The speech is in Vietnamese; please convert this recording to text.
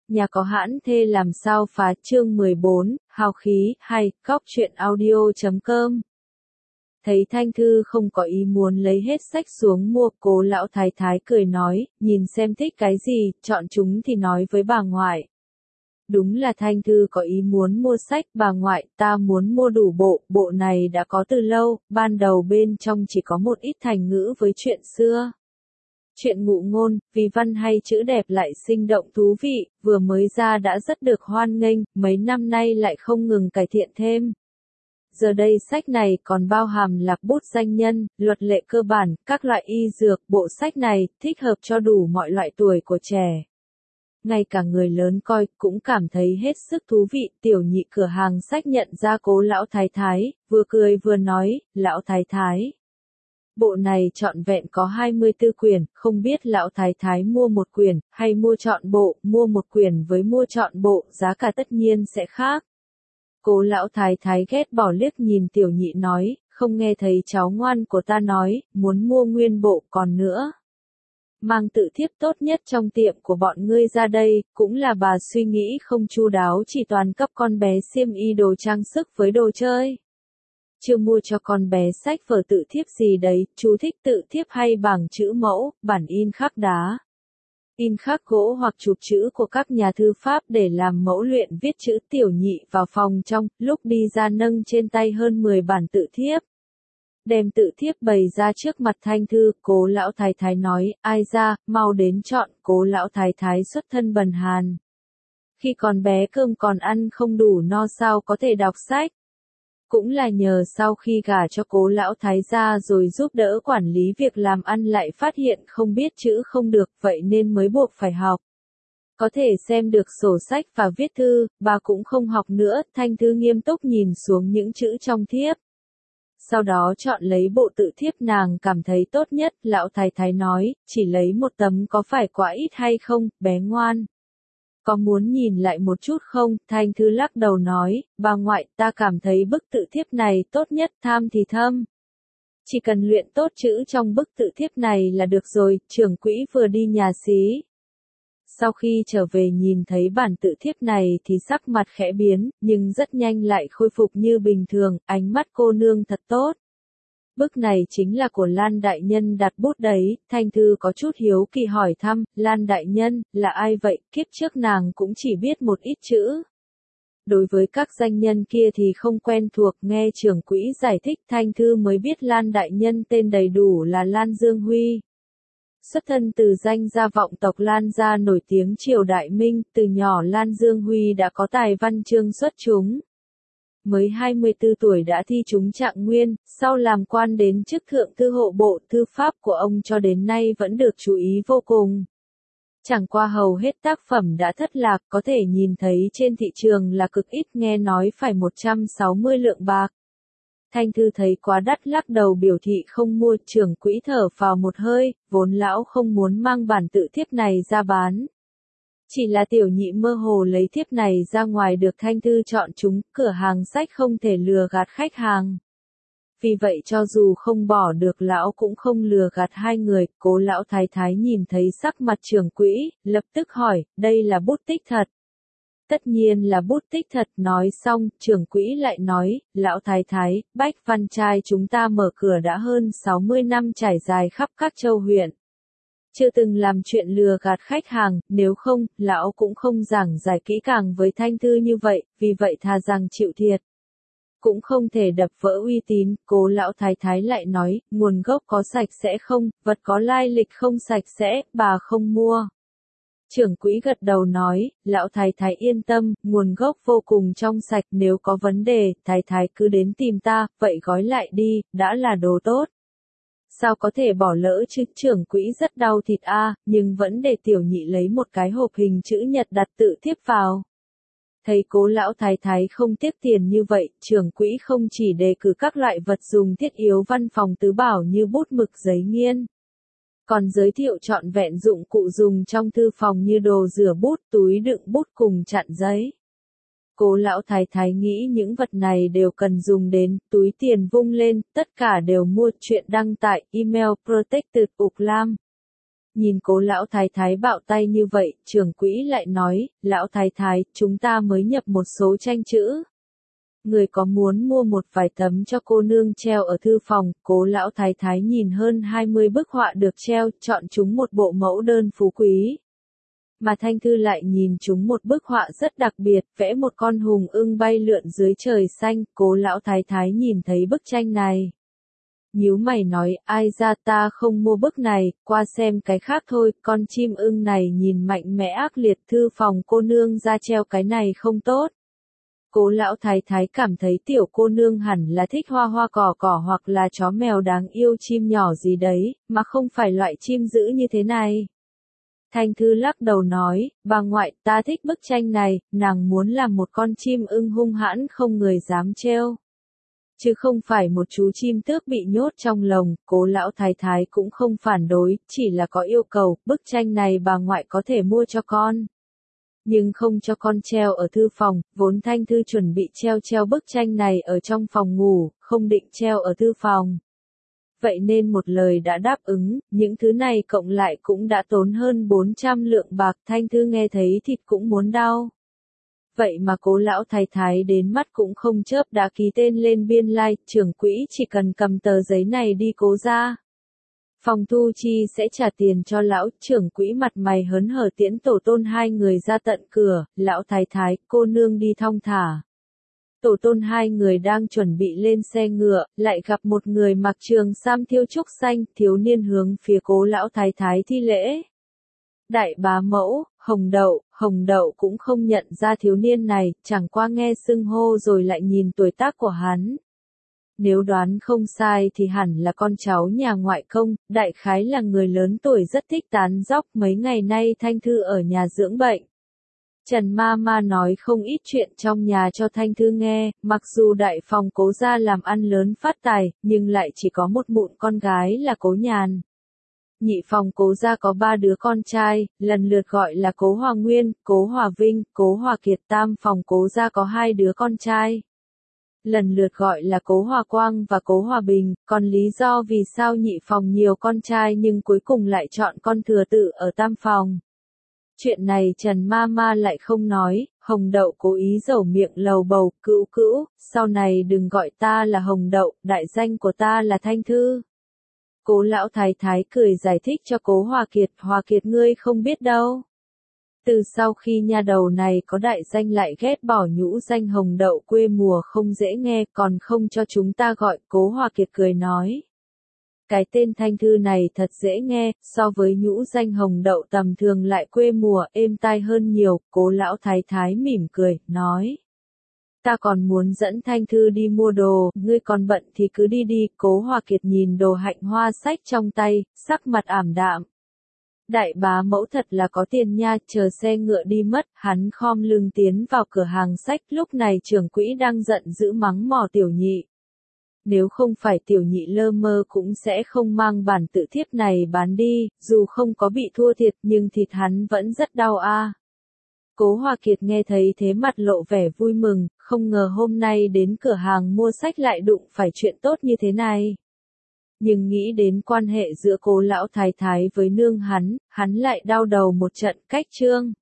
Nhà có hãn thê làm sao phá chương 14, hào khí, hay, góc truyện audio.com. Thấy Thanh Thư không có ý muốn lấy hết sách xuống mua, Cố lão thái thái cười nói, nhìn xem thích cái gì, chọn chúng thì nói với bà ngoại. Đúng là Thanh Thư có ý muốn mua sách, bà ngoại, ta muốn mua đủ bộ, bộ này đã có từ lâu, ban đầu bên trong chỉ có một ít thành ngữ với chuyện xưa. Chuyện ngụ ngôn, vì văn hay chữ đẹp lại sinh động thú vị, vừa mới ra đã rất được hoan nghênh, mấy năm nay lại không ngừng cải thiện thêm. Giờ đây sách này còn bao hàm lạc bút danh nhân, luật lệ cơ bản, các loại y dược, bộ sách này thích hợp cho đủ mọi loại tuổi của trẻ. Ngay cả người lớn coi cũng cảm thấy hết sức thú vị. Tiểu nhị cửa hàng sách nhận ra Cố lão thái thái, vừa cười vừa nói, lão thái thái. Bộ này trọn vẹn có 24 quyển, không biết lão thái thái mua một quyển, hay mua trọn bộ, mua một quyển với mua trọn bộ, giá cả tất nhiên sẽ khác. Cố lão thái thái ghét bỏ liếc nhìn tiểu nhị nói, không nghe thấy cháu ngoan của ta nói, muốn mua nguyên bộ còn nữa. Mang tự thiếp tốt nhất trong tiệm của bọn ngươi ra đây, cũng là bà suy nghĩ không chu đáo chỉ toàn cấp con bé xiêm y đồ trang sức với đồ chơi. Chưa mua cho con bé sách vở tự thiếp gì đấy, chú thích tự thiếp hay bảng chữ mẫu, bản in khắc đá. In khắc gỗ hoặc chụp chữ của các nhà thư pháp để làm mẫu luyện viết chữ. Tiểu nhị vào phòng trong, lúc đi ra nâng trên tay hơn 10 bản tự thiếp. Đem tự thiếp bày ra trước mặt Thanh Thư, Cố lão thái thái nói, ai ra, mau đến chọn. Cố lão thái thái xuất thân bần hàn. Khi còn bé cơm còn ăn không đủ no sao có thể đọc sách. Cũng là nhờ sau khi gả cho Cố lão thái gia rồi giúp đỡ quản lý việc làm ăn lại phát hiện không biết chữ không được, vậy nên mới buộc phải học. Có thể xem được sổ sách và viết thư, bà cũng không học nữa. Thanh Thư nghiêm túc nhìn xuống những chữ trong thiếp. Sau đó chọn lấy bộ tự thiếp nàng cảm thấy tốt nhất. Lão thái thái nói, chỉ lấy một tấm có phải quá ít hay không, bé ngoan? Có muốn nhìn lại một chút không? Thanh Thư lắc đầu nói, bà ngoại, ta cảm thấy bức tự thiếp này tốt nhất, tham thì thâm. Chỉ cần luyện tốt chữ trong bức tự thiếp này là được rồi. Trưởng quỹ vừa đi nhà xí. Sau khi trở về nhìn thấy bản tự thiếp này thì sắc mặt khẽ biến, nhưng rất nhanh lại khôi phục như bình thường, ánh mắt cô nương thật tốt. Bức này chính là của Lan đại nhân đặt bút đấy. Thanh Thư có chút hiếu kỳ hỏi thăm, Lan đại nhân, là ai vậy? Kiếp trước nàng cũng chỉ biết một ít chữ. Đối với các danh nhân kia thì không quen thuộc, nghe trưởng quỹ giải thích Thanh Thư mới biết Lan đại nhân tên đầy đủ là Lan Dương Huy. Xuất thân từ danh gia vọng tộc Lan gia nổi tiếng triều Đại Minh, từ nhỏ Lan Dương Huy đã có tài văn chương xuất chúng. Mới 24 tuổi đã thi trúng trạng nguyên, sau làm quan đến chức thượng thư hộ bộ. Thư pháp của ông cho đến nay vẫn được chú ý vô cùng. Chẳng qua hầu hết tác phẩm đã thất lạc, có thể nhìn thấy trên thị trường là cực ít, nghe nói phải 160 lượng bạc. Thanh Thư thấy quá đắt lắc đầu biểu thị không mua. Trưởng quỹ thở phào một hơi, vốn lão không muốn mang bản tự thiếp này ra bán. Chỉ là tiểu nhị mơ hồ lấy thiếp này ra ngoài được Thanh Thư chọn chúng, cửa hàng sách không thể lừa gạt khách hàng. Vì vậy cho dù không bỏ được lão cũng không lừa gạt hai người. Cố lão thái thái nhìn thấy sắc mặt trưởng quỹ, lập tức hỏi, đây là bút tích thật? Tất nhiên là bút tích thật. Nói xong, trưởng quỹ lại nói, lão thái thái, Bách Văn Trai chúng ta mở cửa đã hơn 60 năm trải dài khắp các châu huyện. Chưa từng làm chuyện lừa gạt khách hàng, nếu không, lão cũng không giảng giải kỹ càng với Thanh Thư như vậy, vì vậy thà rằng chịu thiệt. Cũng không thể đập vỡ uy tín. Cố lão thái thái lại nói, nguồn gốc có sạch sẽ không, vật có lai lịch không sạch sẽ, bà không mua. Trưởng quỹ gật đầu nói, lão thái thái yên tâm, nguồn gốc vô cùng trong sạch, nếu có vấn đề, thái thái cứ đến tìm ta, vậy gói lại đi, đã là đồ tốt. Sao có thể bỏ lỡ chứ? Trưởng quỹ rất đau thịt nhưng vẫn để tiểu nhị lấy một cái hộp hình chữ nhật đặt tự thiếp vào. Thấy cố lão thái thái không tiếc tiền như vậy, trưởng quỹ không chỉ đề cử các loại vật dùng thiết yếu văn phòng tứ bảo như bút mực giấy nghiên. Còn giới thiệu trọn vẹn dụng cụ dùng trong thư phòng như đồ rửa bút, túi đựng bút cùng chặn giấy. Cố lão thái thái nghĩ những vật này đều cần dùng đến, túi tiền vung lên, tất cả đều mua. Chuyện đăng tại email protected.uclam Nhìn Cố lão thái thái bạo tay như vậy, trưởng quỹ lại nói, lão thái thái, chúng ta mới nhập một số tranh chữ. Người có muốn mua một vài tấm cho cô nương treo ở thư phòng, Cố lão thái thái nhìn hơn 20 bức họa được treo, chọn chúng một bộ mẫu đơn phú quý. Mà Thanh Thư lại nhìn chúng một bức họa rất đặc biệt, vẽ một con hùng ưng bay lượn dưới trời xanh, Cố lão thái thái nhìn thấy bức tranh này. Nhíu mày nói, ai ra ta không mua bức này, qua xem cái khác thôi, con chim ưng này nhìn mạnh mẽ ác liệt, thư phòng cô nương ra treo cái này không tốt. Cố lão thái thái cảm thấy tiểu cô nương hẳn là thích hoa hoa cỏ cỏ hoặc là chó mèo đáng yêu chim nhỏ gì đấy, mà không phải loại chim dữ như thế này. Thanh Thư lắc đầu nói, bà ngoại, ta thích bức tranh này, nàng muốn làm một con chim ưng hung hãn không người dám treo. Chứ không phải một chú chim tước bị nhốt trong lồng, Cố lão thái thái cũng không phản đối, chỉ là có yêu cầu, bức tranh này bà ngoại có thể mua cho con. Nhưng không cho con treo ở thư phòng, vốn Thanh Thư chuẩn bị treo bức tranh này ở trong phòng ngủ, không định treo ở thư phòng. Vậy nên một lời đã đáp ứng, những thứ này cộng lại cũng đã tốn hơn 400 lượng bạc, Thanh Thư nghe thấy thịt cũng muốn đau. Vậy mà Cố lão thái thái đến mắt cũng không chớp đã ký tên lên biên lai, trưởng quỹ chỉ cần cầm tờ giấy này đi Cố ra. Phòng thu chi sẽ trả tiền cho lão, trưởng quỹ mặt mày hớn hở tiễn tổ tôn hai người ra tận cửa, lão thái thái, cô nương đi thong thả. Tổ tôn hai người đang chuẩn bị lên xe ngựa, lại gặp một người mặc trường sam thiêu trúc xanh, thiếu niên hướng phía Cố lão thái thái thi lễ. Đại bá mẫu, Hồng Đậu cũng không nhận ra thiếu niên này, chẳng qua nghe xưng hô rồi lại nhìn tuổi tác của hắn. Nếu đoán không sai thì hẳn là con cháu nhà ngoại công, đại khái là người lớn tuổi rất thích tán dóc, mấy ngày nay Thanh Thư ở nhà dưỡng bệnh. Trần Ma nói không ít chuyện trong nhà cho Thanh Thư nghe, mặc dù đại phòng Cố gia làm ăn lớn phát tài, nhưng lại chỉ có một mụn con gái là Cố Nhàn. Nhị phòng Cố gia có 3 đứa con trai, lần lượt gọi là Cố Hòa Nguyên, Cố Hòa Vinh, Cố Hòa Kiệt. Tam phòng Cố gia có 2 đứa con trai, lần lượt gọi là Cố Hòa Quang và Cố Hòa Bình, còn lý do vì sao nhị phòng nhiều con trai nhưng cuối cùng lại chọn con thừa tự ở tam phòng. Chuyện này Trần Ma lại không nói, Hồng Đậu cố ý dẩu miệng lầu bầu, cữu, sau này đừng gọi ta là Hồng Đậu, đại danh của ta là Thanh Thư. Cố lão thái thái cười giải thích cho Cố Hòa Kiệt ngươi không biết đâu. Từ sau khi nha đầu này có đại danh lại ghét bỏ nhũ danh Hồng Đậu quê mùa không dễ nghe, còn không cho chúng ta gọi. Cố Hòa Kiệt cười nói. Cái tên Thanh Thư này thật dễ nghe, so với nhũ danh Hồng Đậu tầm thường lại quê mùa êm tai hơn nhiều. Cố lão thái thái mỉm cười, nói. Ta còn muốn dẫn Thanh Thư đi mua đồ, ngươi còn bận thì cứ đi. Cố Hòa Kiệt nhìn đồ hạnh hoa sách trong tay, sắc mặt ảm đạm. Đại bá mẫu thật là có tiền nha, chờ xe ngựa đi mất, hắn khom lưng tiến vào cửa hàng sách, lúc này trưởng quỹ đang giận dữ mắng mỏ tiểu nhị. Nếu không phải tiểu nhị lơ mơ cũng sẽ không mang bản tự thiếp này bán đi, dù không có bị thua thiệt nhưng thịt hắn vẫn rất đau a. Cố Hòa Kiệt nghe thấy thế mặt lộ vẻ vui mừng, không ngờ hôm nay đến cửa hàng mua sách lại đụng phải chuyện tốt như thế này. Nhưng nghĩ đến quan hệ giữa Cố lão thái thái với nương hắn lại đau đầu một trận. Cách chương